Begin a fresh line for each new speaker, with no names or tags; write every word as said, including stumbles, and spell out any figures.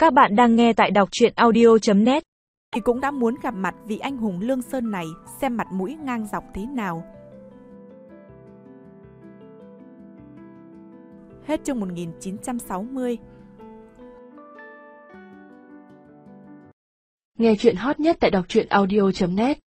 Các bạn đang nghe tại đọc truyện audio chấm net.
Thì cũng đã muốn gặp mặt vị anh hùng Lương Sơn này, xem mặt mũi ngang dọc thế nào. Hết chương một nghìn chín trăm sáu mươi.
Nghe truyện hot nhất tại đọc truyện audio chấm net.